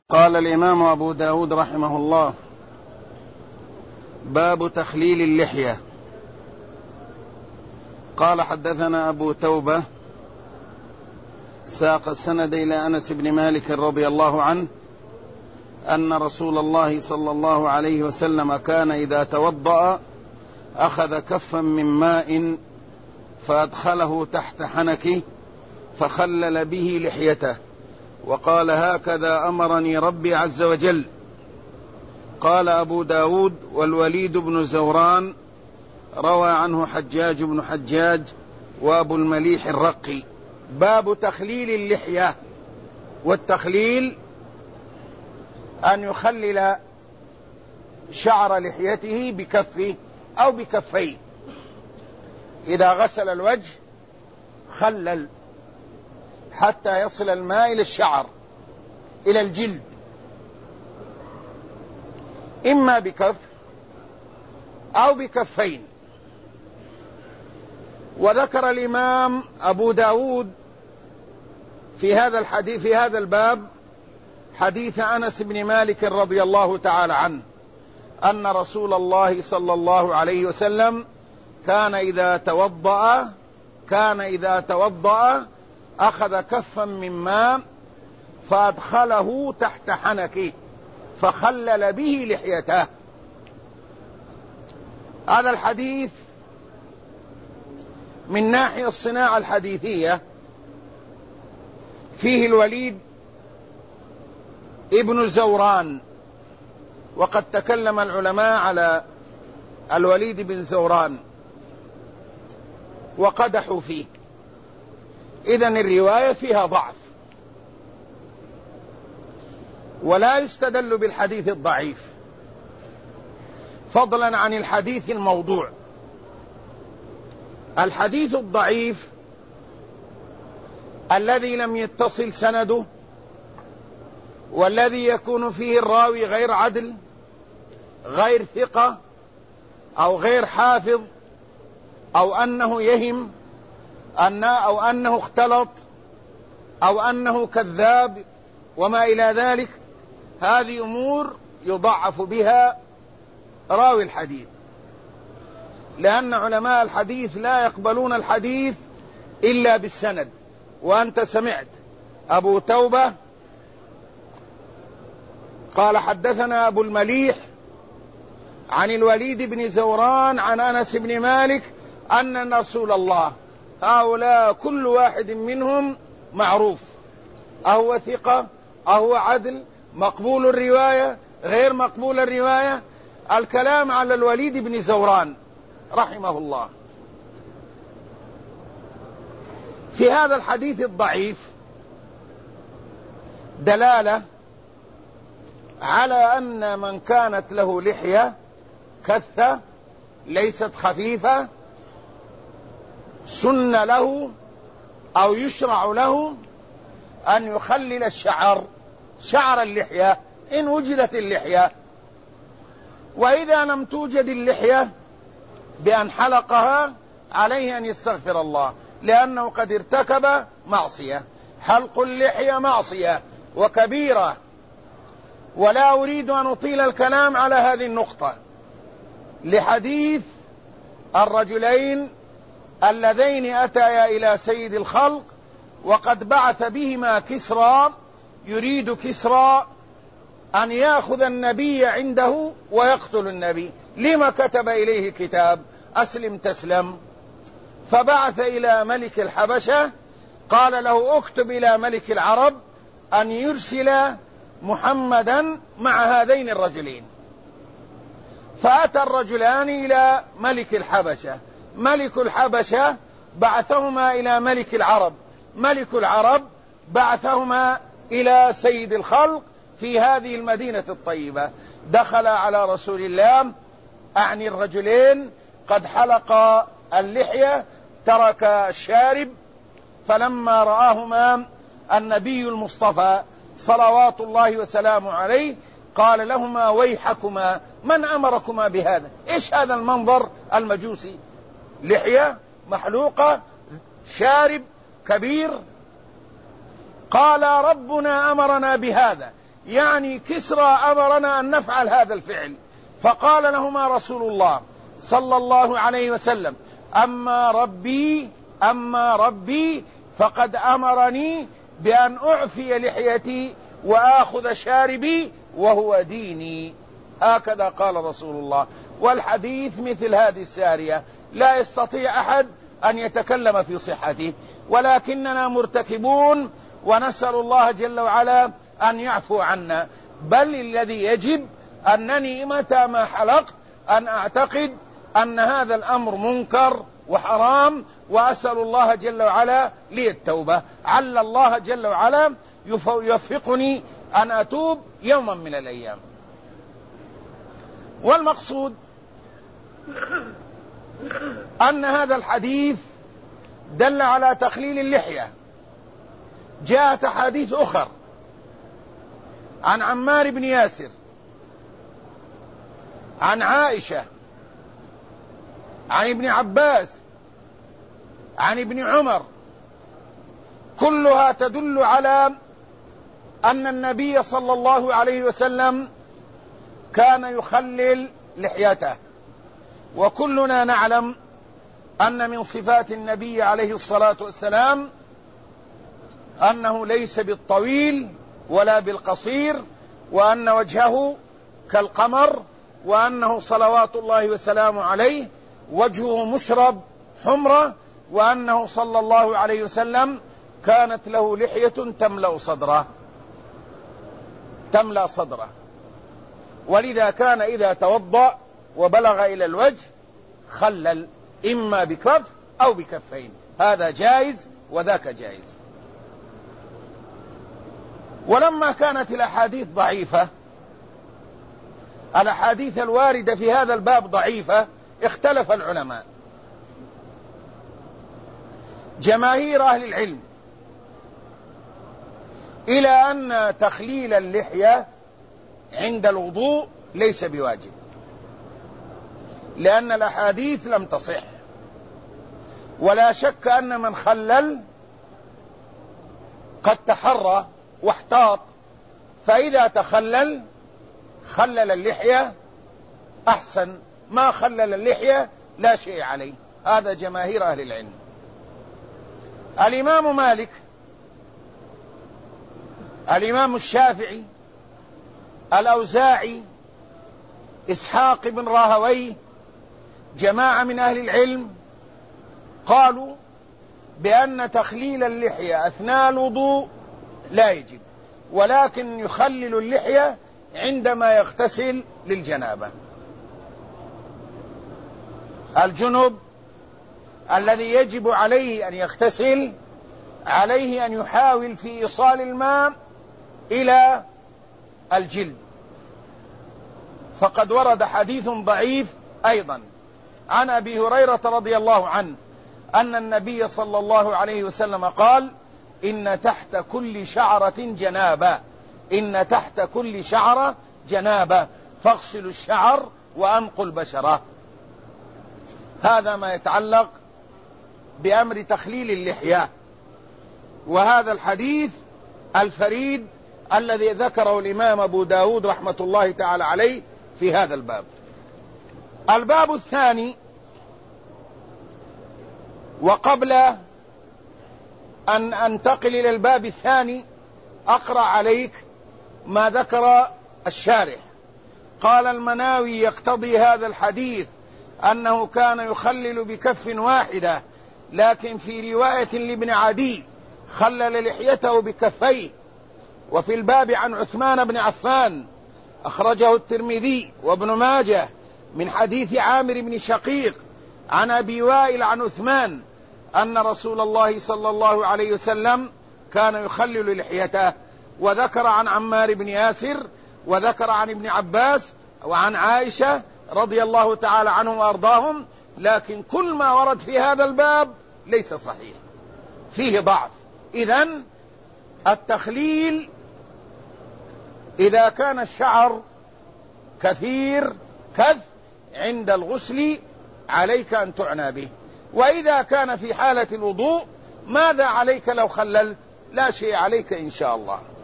قال الإمام أبو داود رحمه الله: باب تخليل اللحية. قال: حدثنا أبو توبة ساق السند إلى أنس بن مالك رضي الله عنه أن رسول الله صلى الله عليه وسلم كان إذا توضأ أخذ كفا من ماء فأدخله تحت حنكه فخلل به لحيته وقال: هكذا أمرني ربي عز وجل. قال أبو داود: والوليد بن زوران روى عنه حجاج بن حجاج وأبو المليح الرقي. باب تخليل اللحية. والتخليل أن يخلل شعر لحيته بكفه أو بكفيه. إذا غسل الوجه خلل حتى يصل الماء إلى الشعر إلى الجلد، إما بكف أو بكفين. وذكر الإمام أبو داود في هذا الحديث في هذا الباب حديث أنس بن مالك رضي الله تعالى عنه أن رسول الله صلى الله عليه وسلم كان إذا توضأ أخذ كفا من ماء فأدخله تحت حنكه فخلل به لحيته. هذا الحديث من ناحية الصناعة الحديثية فيه الوليد ابن زوران، وقد تكلم العلماء على الوليد بن زوران وقدحوا فيه، إذن الرواية فيها ضعف، ولا يستدل بالحديث الضعيف فضلا عن الحديث الموضوع. الحديث الضعيف الذي لم يتصل سنده والذي يكون فيه الراوي غير عدل غير ثقة أو غير حافظ أو أنه يهم أو أنه اختلط أو أنه كذاب وما إلى ذلك، هذه أمور يضعف بها راوي الحديث، لأن علماء الحديث لا يقبلون الحديث إلا بالسند. وأنت سمعت أبو توبة قال: حدثنا أبو المليح عن الوليد بن زوران عن أنس بن مالك أن رسول الله. هؤلاء كل واحد منهم معروف، أهو ثقة أهو عدل، مقبول الرواية غير مقبول الرواية. الكلام على الوليد بن زوران رحمه الله. في هذا الحديث الضعيف دلالة على أن من كانت له لحية كثة ليست خفيفة سن له أو يشرع له أن يخلل شعر اللحية إن وجدت اللحية. وإذا لم توجد اللحية بأن حلقها عليه أن يستغفر الله، لأنه قد ارتكب معصية. حلق اللحية معصية وكبيرة، ولا أريد أن أطيل الكلام على هذه النقطة لحديث الرجلين اللذين أتيا إلى سيد الخلق وقد بعث بهما كسرى، يريد كسرى أن يأخذ النبي عنده ويقتل النبي. لما كتب إليه كتاب أسلم تسلم؟ فبعث إلى ملك الحبشة قال له: اكتب إلى ملك العرب أن يرسل محمدا مع هذين الرجلين. فأتى الرجلان إلى ملك الحبشة، ملك الحبشة بعثهما إلى ملك العرب، ملك العرب بعثهما إلى سيد الخلق في هذه المدينة الطيبة. دخل على رسول الله، أعني الرجلين قد حلق اللحية ترك الشارب، فلما رآهما النبي المصطفى صلوات الله وسلامه عليه قال لهما: ويحكما، من أمركما بهذا؟ إيش هذا المنظر المجوسي؟ لحية محلوقة، شارب كبير. قال: ربنا أمرنا بهذا، يعني كسرى أمرنا أن نفعل هذا الفعل، فقال لهما رسول الله صلى الله عليه وسلم: أما ربي فقد أمرني بأن أعفي لحيتي وآخذ شاربي وهو ديني. هكذا قال رسول الله. والحديث مثل هذه السارية لا يستطيع أحد أن يتكلم في صحته، ولكننا مرتكبون، ونسأل الله جل وعلا أن يعفو عنا. بل الذي يجب أنني متى ما حلقت أن أعتقد أن هذا الأمر منكر وحرام، وأسأل الله جل وعلا لي التوبة، عل الله جل وعلا يوفقني أن أتوب يوما من الأيام. والمقصود أن هذا الحديث دل على تخليل اللحية. جاءت أحاديث أخر عن عمار بن ياسر، عن عائشة، عن ابن عباس، عن ابن عمر، كلها تدل على أن النبي صلى الله عليه وسلم كان يخلل لحيته. وكلنا نعلم أن من صفات النبي عليه الصلاة والسلام أنه ليس بالطويل ولا بالقصير، وأن وجهه كالقمر، وأنه صلوات الله وسلامه عليه وجهه مشرب حمرة، وأنه صلى الله عليه وسلم كانت له لحية تملأ صدره، ولذا كان إذا توضأ وبلغ إلى الوجه خلل إما بكف أو بكفين، هذا جائز وذاك جائز. ولما كانت الأحاديث ضعيفة، الأحاديث الواردة في هذا الباب ضعيفة، اختلف العلماء. جماهير أهل العلم إلى أن تخليل اللحية عند الوضوء ليس بواجب، لأن الأحاديث لم تصح. ولا شك أن من خلل قد تحرى واحتاط، فإذا خلل اللحية أحسن، ما خلل اللحية لا شيء عليه. هذا جماهير أهل العلم. الإمام مالك، الإمام الشافعي، الأوزاعي، إسحاق بن راهويه، جماعة من أهل العلم قالوا بأن تخليل اللحية أثناء الوضوء لا يجب، ولكن يخلل اللحية عندما يغتسل للجنابة. الجنب الذي يجب عليه أن يغتسل عليه أن يحاول في إيصال الماء إلى الجلد، فقد ورد حديث ضعيف أيضا عن أبي هريرة رضي الله عنه أن النبي صلى الله عليه وسلم قال: إن تحت كل شعرة جنابة، إن تحت كل شعرة جنابة، فاغسلوا الشعر وأنقوا البشرة. هذا ما يتعلق بأمر تخليل اللحية. وهذا الحديث الفريد الذي ذكره الإمام أبو داود رحمة الله تعالى عليه في هذا الباب. الباب الثاني، وقبل أن أنتقل إلى الباب الثاني أقرأ عليك ما ذكر الشارح. قال المناوي: يقتضي هذا الحديث أنه كان يخلل بكف واحدة، لكن في رواية لابن عدي خلل لحيته بكفيه. وفي الباب عن عثمان بن عفان أخرجه الترمذي وابن ماجه من حديث عامر بن شقيق عن أبي وائل عن عثمان أن رسول الله صلى الله عليه وسلم كان يخلل لحيته. وذكر عن عمار بن ياسر، وذكر عن ابن عباس وعن عائشة رضي الله تعالى عنهم وأرضاهم، لكن كل ما ورد في هذا الباب ليس صحيح، فيه ضعف. إذن التخليل إذا كان الشعر كثير عند الغسل عليك أن تعنى به، وإذا كان في حالة الوضوء ماذا عليك لو خللت؟ لا شيء عليك إن شاء الله.